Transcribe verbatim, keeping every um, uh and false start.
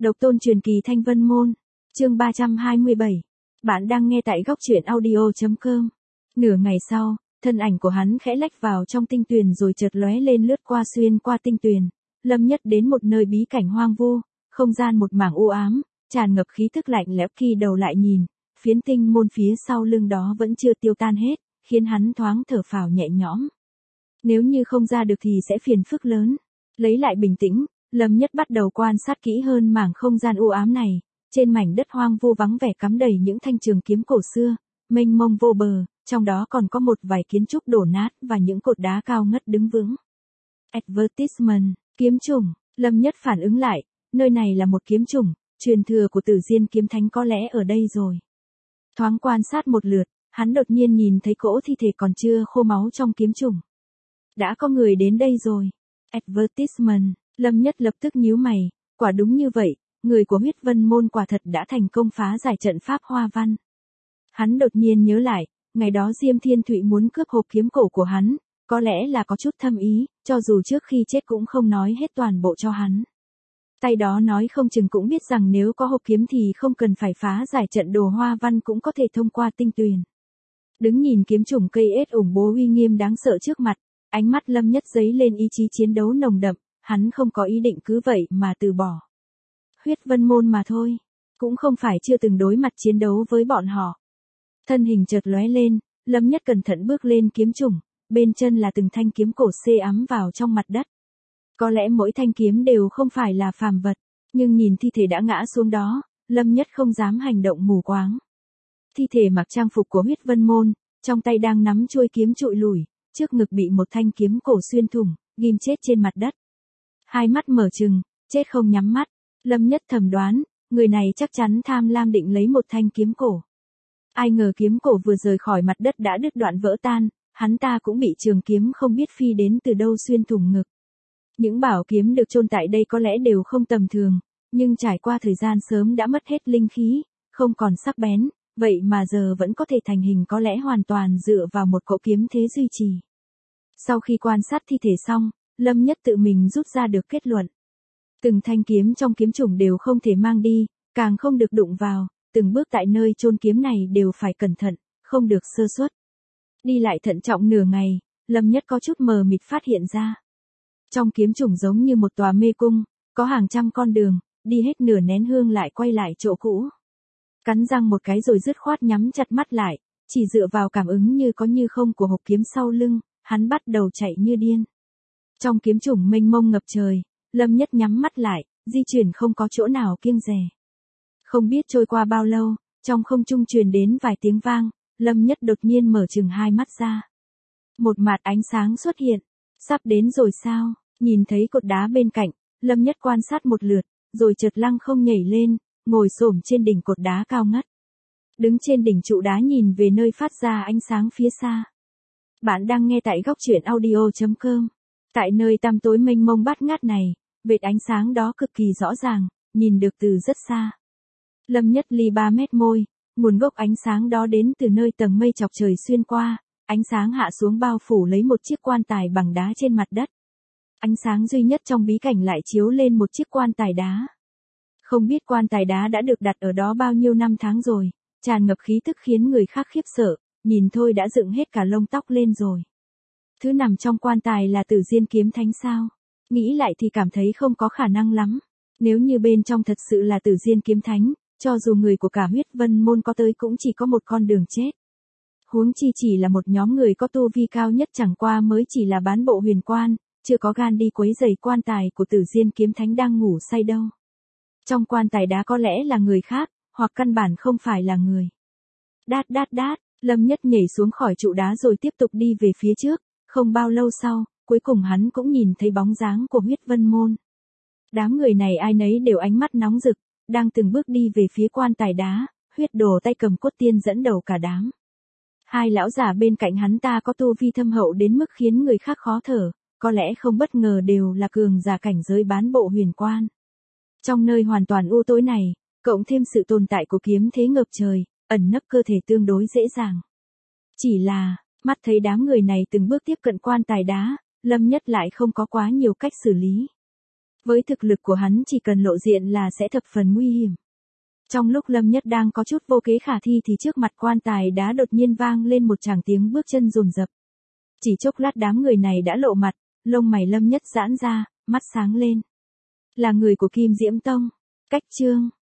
Độc tôn truyền kỳ Thanh Vân Môn, chương ba trăm hai mươi bảy. Bạn đang nghe tại góc truyện audio.com. Nửa ngày sau, thân ảnh của hắn khẽ lách vào trong tinh tuyền rồi chợt lóe lên lướt qua xuyên qua tinh tuyền. Lâm Nhất đến một nơi bí cảnh hoang vu, không gian một mảng u ám, tràn ngập khí thức lạnh lẽo. Khi đầu lại nhìn, phiến tinh môn phía sau lưng đó vẫn chưa tiêu tan hết, khiến hắn thoáng thở phào nhẹ nhõm. Nếu như không ra được thì sẽ phiền phức lớn. Lấy lại bình tĩnh, Lâm Nhất bắt đầu quan sát kỹ hơn mảng không gian u ám này. Trên mảnh đất hoang vu vắng vẻ cắm đầy những thanh trường kiếm cổ xưa, mênh mông vô bờ, trong đó còn có một vài kiến trúc đổ nát và những cột đá cao ngất đứng vững. Advertisement, kiếm chủng, Lâm Nhất phản ứng lại, nơi này là một kiếm chủng, truyền thừa của Tử Diên kiếm thánh có lẽ ở đây rồi. Thoáng quan sát một lượt, hắn đột nhiên nhìn thấy cỗ thi thể còn chưa khô máu trong kiếm chủng. Đã có người đến đây rồi. Advertisement, Lâm Nhất lập tức nhíu mày, quả đúng như vậy, người của Huyết Vân Môn quả thật đã thành công phá giải trận pháp hoa văn. Hắn đột nhiên nhớ lại, ngày đó Diêm Thiên Thụy muốn cướp hộp kiếm cổ của hắn, có lẽ là có chút thâm ý, cho dù trước khi chết cũng không nói hết toàn bộ cho hắn. Tay đó nói không chừng cũng biết rằng nếu có hộp kiếm thì không cần phải phá giải trận đồ hoa văn cũng có thể thông qua tinh tuyền. Đứng nhìn kiếm chủng cây ết ủng bố uy nghiêm đáng sợ trước mặt, ánh mắt Lâm Nhất dấy lên ý chí chiến đấu nồng đậm, hắn không có ý định cứ vậy mà từ bỏ. Huyết Vân Môn mà thôi, cũng không phải chưa từng đối mặt chiến đấu với bọn họ. Thân hình chợt lóe lên, Lâm Nhất cẩn thận bước lên kiếm chủng, bên chân là từng thanh kiếm cổ xê ắm vào trong mặt đất. Có lẽ mỗi thanh kiếm đều không phải là phàm vật, nhưng nhìn thi thể đã ngã xuống đó, Lâm Nhất không dám hành động mù quáng. Thi thể mặc trang phục của Huyết Vân Môn, trong tay đang nắm chuôi kiếm trụi lủi, trước ngực bị một thanh kiếm cổ xuyên thủng, ghim chết trên mặt đất. Hai mắt mở trừng, chết không nhắm mắt. Lâm Nhất thầm đoán, người này chắc chắn tham lam định lấy một thanh kiếm cổ. Ai ngờ kiếm cổ vừa rời khỏi mặt đất đã đứt đoạn vỡ tan, hắn ta cũng bị trường kiếm không biết phi đến từ đâu xuyên thủng ngực. Những bảo kiếm được chôn tại đây có lẽ đều không tầm thường, nhưng trải qua thời gian sớm đã mất hết linh khí, không còn sắc bén, vậy mà giờ vẫn có thể thành hình có lẽ hoàn toàn dựa vào một cỗ kiếm thế duy trì. Sau khi quan sát thi thể xong, Lâm Nhất tự mình rút ra được kết luận. Từng thanh kiếm trong kiếm chủng đều không thể mang đi, càng không được đụng vào, từng bước tại nơi chôn kiếm này đều phải cẩn thận, không được sơ suất. Đi lại thận trọng nửa ngày, Lâm Nhất có chút mờ mịt phát hiện ra. Trong kiếm chủng giống như một tòa mê cung, có hàng trăm con đường, đi hết nửa nén hương lại quay lại chỗ cũ. Cắn răng một cái rồi dứt khoát nhắm chặt mắt lại, chỉ dựa vào cảm ứng như có như không của hộp kiếm sau lưng, hắn bắt đầu chạy như điên. Trong kiếm chủng mênh mông ngập trời, Lâm Nhất nhắm mắt lại, di chuyển không có chỗ nào kiêng dè. Không biết trôi qua bao lâu, trong không trung truyền đến vài tiếng vang, Lâm Nhất đột nhiên mở chừng hai mắt ra. Một mạt ánh sáng xuất hiện, sắp đến rồi sao? Nhìn thấy cột đá bên cạnh, Lâm Nhất quan sát một lượt, rồi chợt lăng không nhảy lên, ngồi xổm trên đỉnh cột đá cao ngất. Đứng trên đỉnh trụ đá nhìn về nơi phát ra ánh sáng phía xa. Bạn đang nghe tại góc truyện audio.com. Tại nơi tăm tối mênh mông bát ngát này, vệt ánh sáng đó cực kỳ rõ ràng, nhìn được từ rất xa. Lâm Nhất ly ba mét môi, nguồn gốc ánh sáng đó đến từ nơi tầng mây chọc trời xuyên qua, ánh sáng hạ xuống bao phủ lấy một chiếc quan tài bằng đá trên mặt đất. Ánh sáng duy nhất trong bí cảnh lại chiếu lên một chiếc quan tài đá. Không biết quan tài đá đã được đặt ở đó bao nhiêu năm tháng rồi, tràn ngập khí tức khiến người khác khiếp sợ, nhìn thôi đã dựng hết cả lông tóc lên rồi. Thứ nằm trong quan tài là Tử Diên kiếm thánh sao? Nghĩ lại thì cảm thấy không có khả năng lắm. Nếu như bên trong thật sự là Tử Diên kiếm thánh, cho dù người của cả Huyết Vân Môn có tới cũng chỉ có một con đường chết. Huống chi chỉ là một nhóm người có tu vi cao nhất chẳng qua mới chỉ là bán bộ huyền quan, chưa có gan đi quấy rầy quan tài của Tử Diên kiếm thánh đang ngủ say đâu. Trong quan tài đá có lẽ là người khác, hoặc căn bản không phải là người. Đát đát đát, Lâm Nhất nhảy xuống khỏi trụ đá rồi tiếp tục đi về phía trước, không bao lâu sau, cuối cùng hắn cũng nhìn thấy bóng dáng của Huyết Vân Môn. Đám người này ai nấy đều ánh mắt nóng rực, đang từng bước đi về phía quan tài đá, Huyết Đồ tay cầm cốt tiên dẫn đầu cả đám. Hai lão giả bên cạnh hắn ta có tu vi thâm hậu đến mức khiến người khác khó thở, có lẽ không bất ngờ đều là cường giả cảnh giới bán bộ huyền quan. Trong nơi hoàn toàn u tối này, cộng thêm sự tồn tại của kiếm thế ngập trời, ẩn nấp cơ thể tương đối dễ dàng. Chỉ là, mắt thấy đám người này từng bước tiếp cận quan tài đá, Lâm Nhất lại không có quá nhiều cách xử lý. Với thực lực của hắn chỉ cần lộ diện là sẽ thập phần nguy hiểm. Trong lúc Lâm Nhất đang có chút vô kế khả thi thì trước mặt quan tài đá đột nhiên vang lên một tràng tiếng bước chân dồn dập. Chỉ chốc lát đám người này đã lộ mặt, lông mày Lâm Nhất giãn ra, mắt sáng lên. Là người của Kim Diễm Tông. Cách chương